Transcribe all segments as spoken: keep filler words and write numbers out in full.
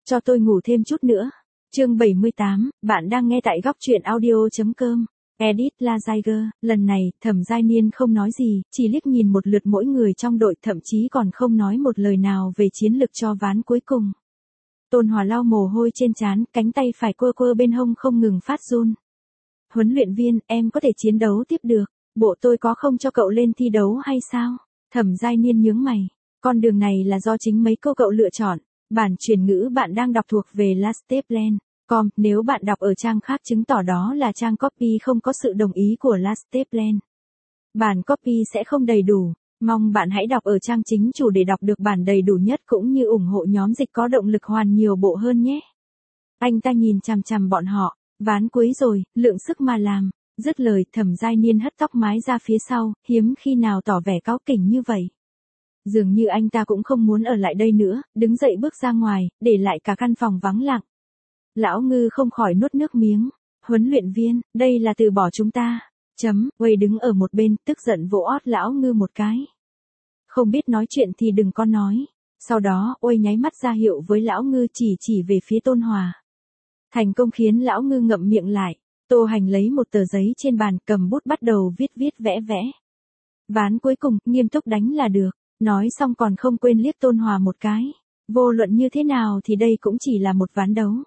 cho tôi ngủ thêm chút nữa. Chương bảy mươi tám, bạn đang nghe tại góc truyện audio.com. Edit La Tiger, lần này, Thẩm Giai Niên không nói gì, chỉ liếc nhìn một lượt mỗi người trong đội, thậm chí còn không nói một lời nào về chiến lược cho ván cuối cùng. Tôn Hòa lau mồ hôi trên trán, cánh tay phải quơ quơ bên hông không ngừng phát run. Huấn luyện viên, em có thể chiến đấu tiếp được, bộ tôi có không cho cậu lên thi đấu hay sao? Thẩm Giai Niên nhướng mày, con đường này là do chính mấy cô cậu lựa chọn, bản truyền ngữ bạn đang đọc thuộc về Lasteplan. Com, nếu bạn đọc ở trang khác chứng tỏ đó là trang copy không có sự đồng ý của Lasteplan. Bản copy sẽ không đầy đủ, mong bạn hãy đọc ở trang chính chủ để đọc được bản đầy đủ nhất cũng như ủng hộ nhóm dịch có động lực hoàn nhiều bộ hơn nhé. Anh ta nhìn chằm chằm bọn họ, ván cuối rồi, lượng sức mà làm. Dứt lời, Thẩm Giai Niên hất tóc mái ra phía sau, hiếm khi nào tỏ vẻ cáu kỉnh như vậy. Dường như anh ta cũng không muốn ở lại đây nữa, đứng dậy bước ra ngoài, để lại cả căn phòng vắng lặng. Lão Ngư không khỏi nuốt nước miếng. Huấn luyện viên, đây là từ bỏ chúng ta. Chấm, Wei đứng ở một bên, tức giận vỗ ót Lão Ngư một cái. Không biết nói chuyện thì đừng có nói. Sau đó, Wei nháy mắt ra hiệu với Lão Ngư chỉ chỉ về phía Tôn Hòa. Thành công khiến Lão Ngư ngậm miệng lại. Tô Hành lấy một tờ giấy trên bàn, cầm bút bắt đầu viết viết vẽ vẽ. Ván cuối cùng, nghiêm túc đánh là được. Nói xong còn không quên liếc Tôn Hòa một cái. Vô luận như thế nào thì đây cũng chỉ là một ván đấu.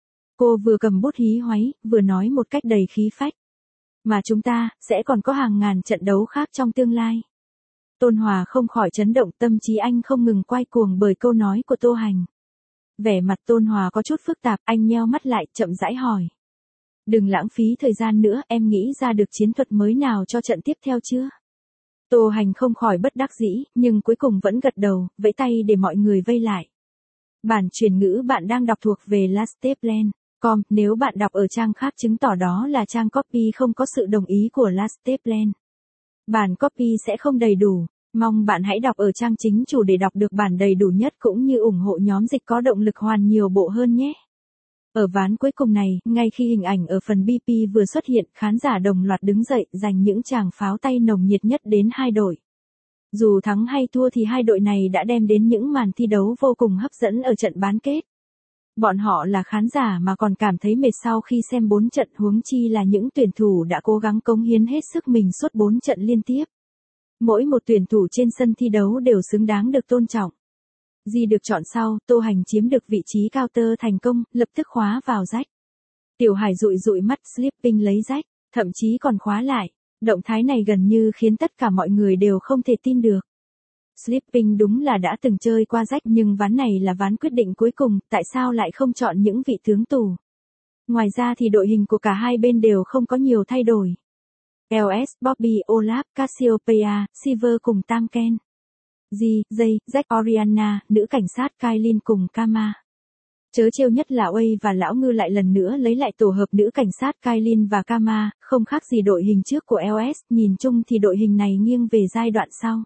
Cô vừa cầm bút hí hoáy, vừa nói một cách đầy khí phách. Mà chúng ta, sẽ còn có hàng ngàn trận đấu khác trong tương lai. Tôn Hòa không khỏi chấn động, tâm trí anh không ngừng quay cuồng bởi câu nói của Tô Hành. Vẻ mặt Tôn Hòa có chút phức tạp, anh nheo mắt lại, chậm rãi hỏi. Đừng lãng phí thời gian nữa, em nghĩ ra được chiến thuật mới nào cho trận tiếp theo chưa? Tô Hành không khỏi bất đắc dĩ, nhưng cuối cùng vẫn gật đầu, vẫy tay để mọi người vây lại. Bản truyền ngữ bạn đang đọc thuộc về Lasteplan. Com, nếu bạn đọc ở trang khác chứng tỏ đó là trang copy không có sự đồng ý của Lasteplan. Bản copy sẽ không đầy đủ, mong bạn hãy đọc ở trang chính chủ để đọc được bản đầy đủ nhất cũng như ủng hộ nhóm dịch có động lực hoàn nhiều bộ hơn nhé. Ở ván cuối cùng này, ngay khi hình ảnh ở phần bê pê vừa xuất hiện, khán giả đồng loạt đứng dậy, dành những tràng pháo tay nồng nhiệt nhất đến hai đội. Dù thắng hay thua thì hai đội này đã đem đến những màn thi đấu vô cùng hấp dẫn ở trận bán kết. Bọn họ là khán giả mà còn cảm thấy mệt sau khi xem bốn trận, huống chi là những tuyển thủ đã cố gắng cống hiến hết sức mình suốt bốn trận liên tiếp. Mỗi một tuyển thủ trên sân thi đấu đều xứng đáng được tôn trọng. Di được chọn sau, Tô Hành chiếm được vị trí cao tơ thành công, lập tức khóa vào rách. Tiểu Hải dụi dụi mắt, Slipping lấy rách, thậm chí còn khóa lại. Động thái này gần như khiến tất cả mọi người đều không thể tin được. Slipping đúng là đã từng chơi qua rách nhưng ván này là ván quyết định cuối cùng, tại sao lại không chọn những vị tướng tù? Ngoài ra thì đội hình của cả hai bên đều không có nhiều thay đổi. lờ ét, Bobby, Olaf, Cassiopeia, Silver cùng Tamken. G, Jay, Jack Oriana, nữ cảnh sát Kailin cùng Kama. Trớ trêu nhất là Wei và Lão Ngư lại lần nữa lấy lại tổ hợp nữ cảnh sát Kailin và Kama, không khác gì đội hình trước của lờ ét, nhìn chung thì đội hình này nghiêng về giai đoạn sau.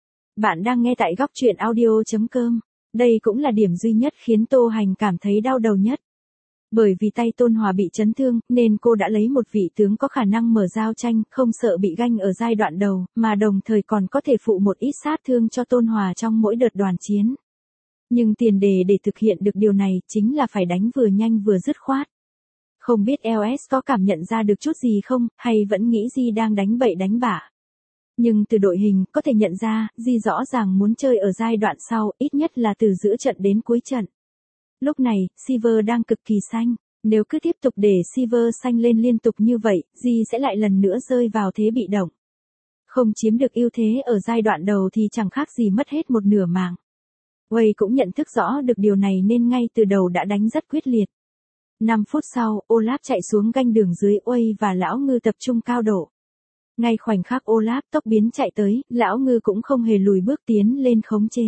Bạn đang nghe tại góc truyện audio.com. Đây cũng là điểm duy nhất khiến Tô Hành cảm thấy đau đầu nhất. Bởi vì tay Tôn Hòa bị chấn thương, nên cô đã lấy một vị tướng có khả năng mở giao tranh, không sợ bị ganh ở giai đoạn đầu, mà đồng thời còn có thể phụ một ít sát thương cho Tôn Hòa trong mỗi đợt đoàn chiến. Nhưng tiền đề để thực hiện được điều này chính là phải đánh vừa nhanh vừa dứt khoát. Không biết lờ ét có cảm nhận ra được chút gì không, hay vẫn nghĩ Di đang đánh bậy đánh bạ. Nhưng từ đội hình, có thể nhận ra, Di rõ ràng muốn chơi ở giai đoạn sau, ít nhất là từ giữa trận đến cuối trận. Lúc này, Silver đang cực kỳ xanh. Nếu cứ tiếp tục để Silver xanh lên liên tục như vậy, Di sẽ lại lần nữa rơi vào thế bị động. Không chiếm được ưu thế ở giai đoạn đầu thì chẳng khác gì mất hết một nửa mạng. Wei cũng nhận thức rõ được điều này nên ngay từ đầu đã đánh rất quyết liệt. năm phút sau, Olaf chạy xuống ganh đường dưới Wei và Lão Ngư tập trung cao độ. Ngay khoảnh khắc Olaf tốc biến chạy tới, Lão Ngư cũng không hề lùi bước tiến lên khống chế.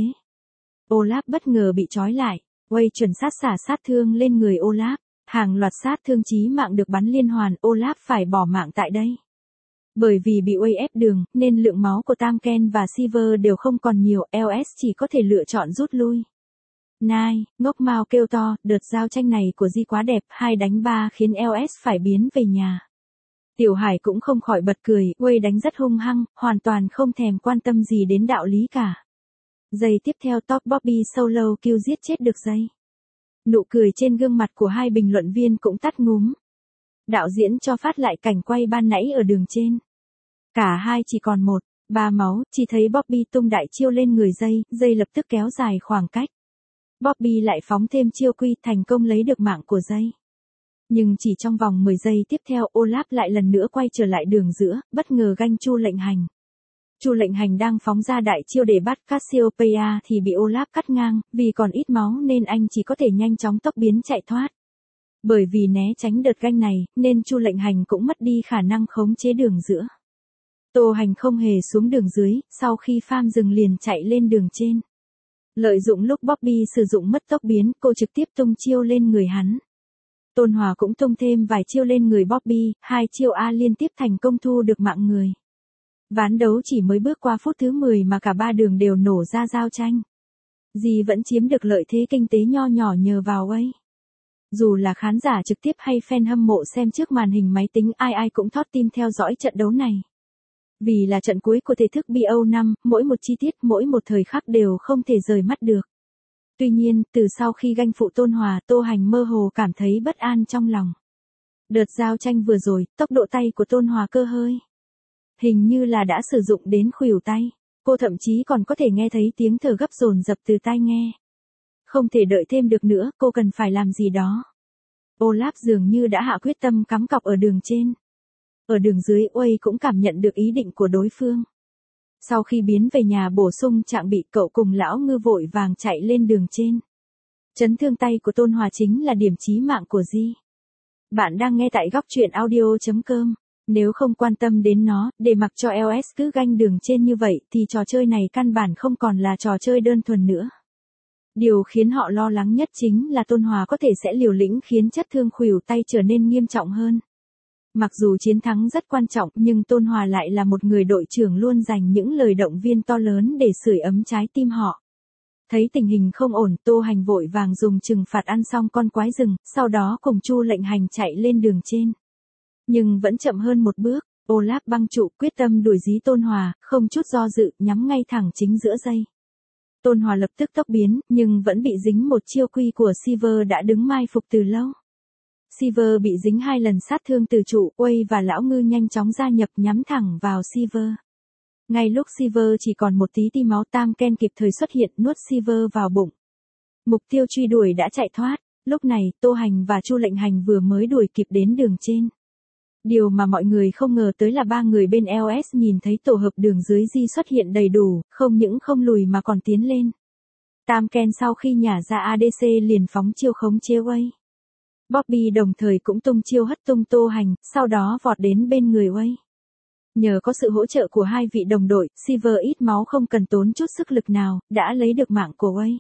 Olaf bất ngờ bị trói lại, Wei chuẩn sát xả sát thương lên người Olaf, hàng loạt sát thương chí mạng được bắn liên hoàn, Olaf phải bỏ mạng tại đây. Bởi vì bị Wei ép đường, nên lượng máu của Tamken và Silver đều không còn nhiều, lờ ét chỉ có thể lựa chọn rút lui. Nai, ngốc Mao kêu to, đợt giao tranh này của Di quá đẹp, hai đánh ba khiến lờ ét phải biến về nhà. Tiểu Hải cũng không khỏi bật cười, Wei đánh rất hung hăng, hoàn toàn không thèm quan tâm gì đến đạo lý cả. Giây tiếp theo top Bobby solo kill giết chết được Jay. Nụ cười trên gương mặt của hai bình luận viên cũng tắt ngúm. Đạo diễn cho phát lại cảnh quay ban nãy ở đường trên. Cả hai chỉ còn một, ba máu, chỉ thấy Bobby tung đại chiêu lên người Jay, Jay lập tức kéo dài khoảng cách. Bobby lại phóng thêm chiêu quy, thành công lấy được mạng của Jay. Nhưng chỉ trong vòng mười giây tiếp theo, Olaf lại lần nữa quay trở lại đường giữa, bất ngờ ganh Chu Lệnh Hành. Chu Lệnh Hành đang phóng ra đại chiêu để bắt Cassiopeia thì bị Olaf cắt ngang, vì còn ít máu nên anh chỉ có thể nhanh chóng tốc biến chạy thoát. Bởi vì né tránh đợt ganh này, nên Chu Lệnh Hành cũng mất đi khả năng khống chế đường giữa. Tô Hành không hề xuống đường dưới, sau khi farm dừng liền chạy lên đường trên. Lợi dụng lúc Bobby sử dụng mất tốc biến, cô trực tiếp tung chiêu lên người hắn. Tôn Hòa cũng tung thêm vài chiêu lên người Bobby, hai chiêu A liên tiếp thành công thu được mạng người. Ván đấu chỉ mới bước qua phút thứ mười mà cả ba đường đều nổ ra giao tranh. Dì vẫn chiếm được lợi thế kinh tế nho nhỏ nhờ vào ấy. Dù là khán giả trực tiếp hay fan hâm mộ xem trước màn hình máy tính, ai ai cũng thót tim theo dõi trận đấu này. Vì là trận cuối của thể thức bê o năm, mỗi một chi tiết, mỗi một thời khắc đều không thể rời mắt được. Tuy nhiên, từ sau khi ganh phụ Tôn Hòa, Tô Hành mơ hồ cảm thấy bất an trong lòng. Đợt giao tranh vừa rồi, tốc độ tay của Tôn Hòa cơ hơi. Hình như là đã sử dụng đến khuỷu tay. Cô thậm chí còn có thể nghe thấy tiếng thở gấp dồn dập từ tai nghe. Không thể đợi thêm được nữa, cô cần phải làm gì đó. Olaf dường như đã hạ quyết tâm cắm cọc ở đường trên. Ở đường dưới, Uây cũng cảm nhận được ý định của đối phương. Sau khi biến về nhà bổ sung trạng bị, cậu cùng lão ngư vội vàng chạy lên đường trên. Chấn thương tay của Tôn Hòa chính là điểm chí mạng của Di. Bạn đang nghe tại góc truyện audio chấm com. Nếu không quan tâm đến nó, để mặc cho lờ ét cứ ganh đường trên như vậy thì trò chơi này căn bản không còn là trò chơi đơn thuần nữa. Điều khiến họ lo lắng nhất chính là Tôn Hòa có thể sẽ liều lĩnh khiến chất thương khuỷu tay trở nên nghiêm trọng hơn. Mặc dù chiến thắng rất quan trọng nhưng Tôn Hòa lại là một người đội trưởng luôn dành những lời động viên to lớn để sưởi ấm trái tim họ. Thấy tình hình không ổn, Tô Hành vội vàng dùng trừng phạt ăn xong con quái rừng, sau đó cùng Chu Lệnh Hành chạy lên đường trên. Nhưng vẫn chậm hơn một bước, Olaf băng trụ quyết tâm đuổi dí Tôn Hòa, không chút do dự, nhắm ngay thẳng chính giữa dây. Tôn Hòa lập tức tốc biến, nhưng vẫn bị dính một chiêu quy của Silver đã đứng mai phục từ lâu. Silver bị dính hai lần sát thương từ trụ, Uây và lão ngư nhanh chóng gia nhập nhắm thẳng vào Silver. Ngay lúc Silver chỉ còn một tí ti máu, Tam Ken kịp thời xuất hiện nuốt Silver vào bụng. Mục tiêu truy đuổi đã chạy thoát, lúc này Tô Hành và Chu Lệnh Hành vừa mới đuổi kịp đến đường trên. Điều mà mọi người không ngờ tới là ba người bên lờ ét nhìn thấy tổ hợp đường dưới Di xuất hiện đầy đủ, không những không lùi mà còn tiến lên. Tam Ken sau khi nhả ra a đê xê liền phóng chiêu khống chế Uây. Bobby đồng thời cũng tung chiêu hất tung Tô Hành, sau đó vọt đến bên người Uây. Nhờ có sự hỗ trợ của hai vị đồng đội, Silver ít máu không cần tốn chút sức lực nào, đã lấy được mạng của Uây.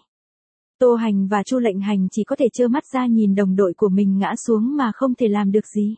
Tô Hành và Chu Lệnh Hành chỉ có thể trơ mắt ra nhìn đồng đội của mình ngã xuống mà không thể làm được gì.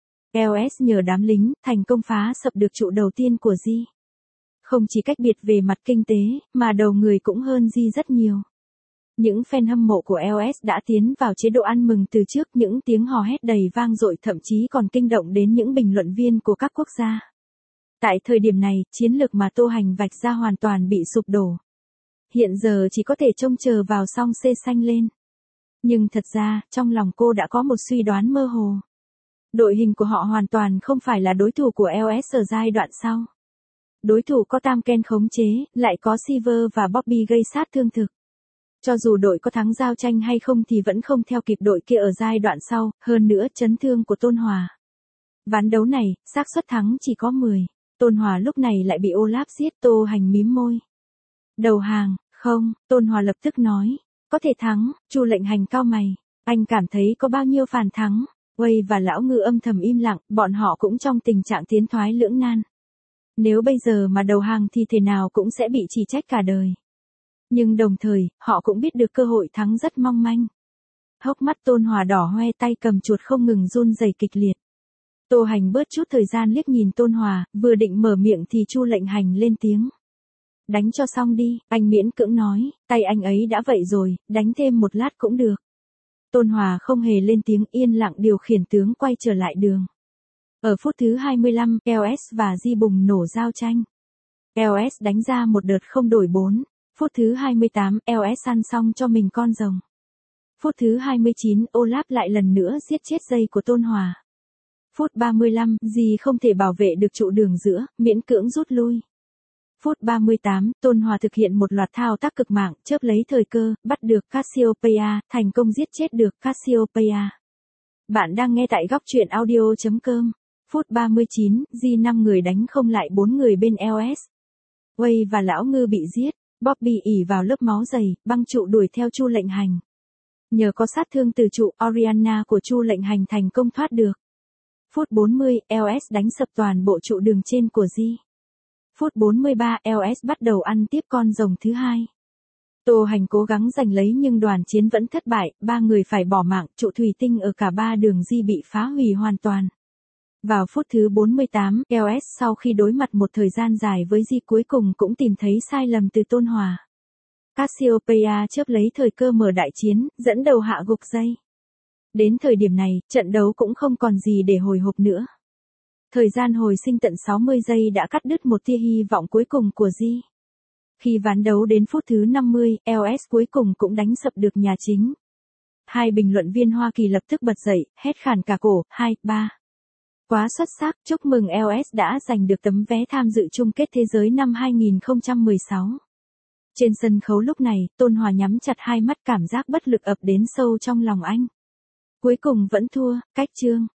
lờ ét nhờ đám lính, thành công phá sập được trụ đầu tiên của Di. Không chỉ cách biệt về mặt kinh tế, mà đầu người cũng hơn Di rất nhiều. Những fan hâm mộ của lờ ét đã tiến vào chế độ ăn mừng từ trước, những tiếng hò hét đầy vang dội thậm chí còn kinh động đến những bình luận viên của các quốc gia. Tại thời điểm này, chiến lược mà Tô Hành vạch ra hoàn toàn bị sụp đổ. Hiện giờ chỉ có thể trông chờ vào song C xanh lên. Nhưng thật ra, trong lòng cô đã có một suy đoán mơ hồ. Đội hình của họ hoàn toàn không phải là đối thủ của lờ ét ở giai đoạn sau. Đối thủ có Tam Ken khống chế, lại có Silver và Bobby gây sát thương thực. Cho dù đội có thắng giao tranh hay không thì vẫn không theo kịp đội kia ở giai đoạn sau, hơn nữa chấn thương của Tôn Hòa. Ván đấu này, xác suất thắng chỉ có mười. Tôn Hòa lúc này lại bị Olaf giết. Tô Hành mím môi. Đầu hàng, không, Tôn Hòa lập tức nói. Có thể thắng. Chu Lệnh Hành cau mày. Anh cảm thấy có bao nhiêu phản thắng. Uây và lão ngư âm thầm im lặng, bọn họ cũng trong tình trạng tiến thoái lưỡng nan. Nếu bây giờ mà đầu hàng thì thế nào cũng sẽ bị chỉ trách cả đời. Nhưng đồng thời, họ cũng biết được cơ hội thắng rất mong manh. Hốc mắt Tôn Hòa đỏ hoe, tay cầm chuột không ngừng run rẩy kịch liệt. Tô Hành bớt chút thời gian liếc nhìn Tôn Hòa, vừa định mở miệng thì Chu Lệnh Hành lên tiếng. Đánh cho xong đi, anh miễn cưỡng nói, tay anh ấy đã vậy rồi, đánh thêm một lát cũng được. Tôn Hòa không hề lên tiếng, yên lặng điều khiển tướng quay trở lại đường. Ở phút thứ hai mươi lăm, lờ ét và Di bùng nổ giao tranh. lờ ét đánh ra một đợt không đổi bốn. Phút thứ hai mươi tám, lờ ét săn xong cho mình con rồng. Phút thứ hai mươi chín, Olaf lại lần nữa giết chết dây của Tôn Hòa. Phút ba mươi lăm, Di không thể bảo vệ được trụ đường giữa, miễn cưỡng rút lui. Phút ba mươi tám, Tôn Hòa thực hiện một loạt thao tác cực mạng, chớp lấy thời cơ, bắt được Cassiopeia, thành công giết chết được Cassiopeia. Bạn đang nghe tại góc truyện audio chấm com. Phút ba mươi chín, Di năm người đánh không lại bốn người bên lờ ét. Wade và Lão Ngư bị giết, Bobby ỉ vào lớp máu dày, băng trụ đuổi theo Chu Lệnh Hành. Nhờ có sát thương từ trụ, Orianna của Chu Lệnh Hành thành công thoát được. Phút bốn mươi, lờ ét đánh sập toàn bộ trụ đường trên của Di. Phút bốn mươi ba, lờ ét bắt đầu ăn tiếp con rồng thứ hai. Tô Hành cố gắng giành lấy nhưng đoàn chiến vẫn thất bại, ba người phải bỏ mạng, trụ thủy tinh ở cả ba đường Di bị phá hủy hoàn toàn. Vào phút thứ bốn mươi tám, lờ ét sau khi đối mặt một thời gian dài với Di cuối cùng cũng tìm thấy sai lầm từ Tôn Hòa. Cassiopeia chớp lấy thời cơ mở đại chiến, dẫn đầu hạ gục dây. Đến thời điểm này, trận đấu cũng không còn gì để hồi hộp nữa. Thời gian hồi sinh tận sáu mươi giây đã cắt đứt một tia hy vọng cuối cùng của Di. Khi ván đấu đến phút thứ năm mươi, lờ ét cuối cùng cũng đánh sập được nhà chính. Hai bình luận viên Hoa Kỳ lập tức bật dậy, hét khàn cả cổ, hai, ba. Quá xuất sắc, chúc mừng lờ ét đã giành được tấm vé tham dự chung kết thế giới năm hai không một sáu. Trên sân khấu lúc này, Tôn Hòa nhắm chặt hai mắt, cảm giác bất lực ập đến sâu trong lòng anh. Cuối cùng vẫn thua, cách chương.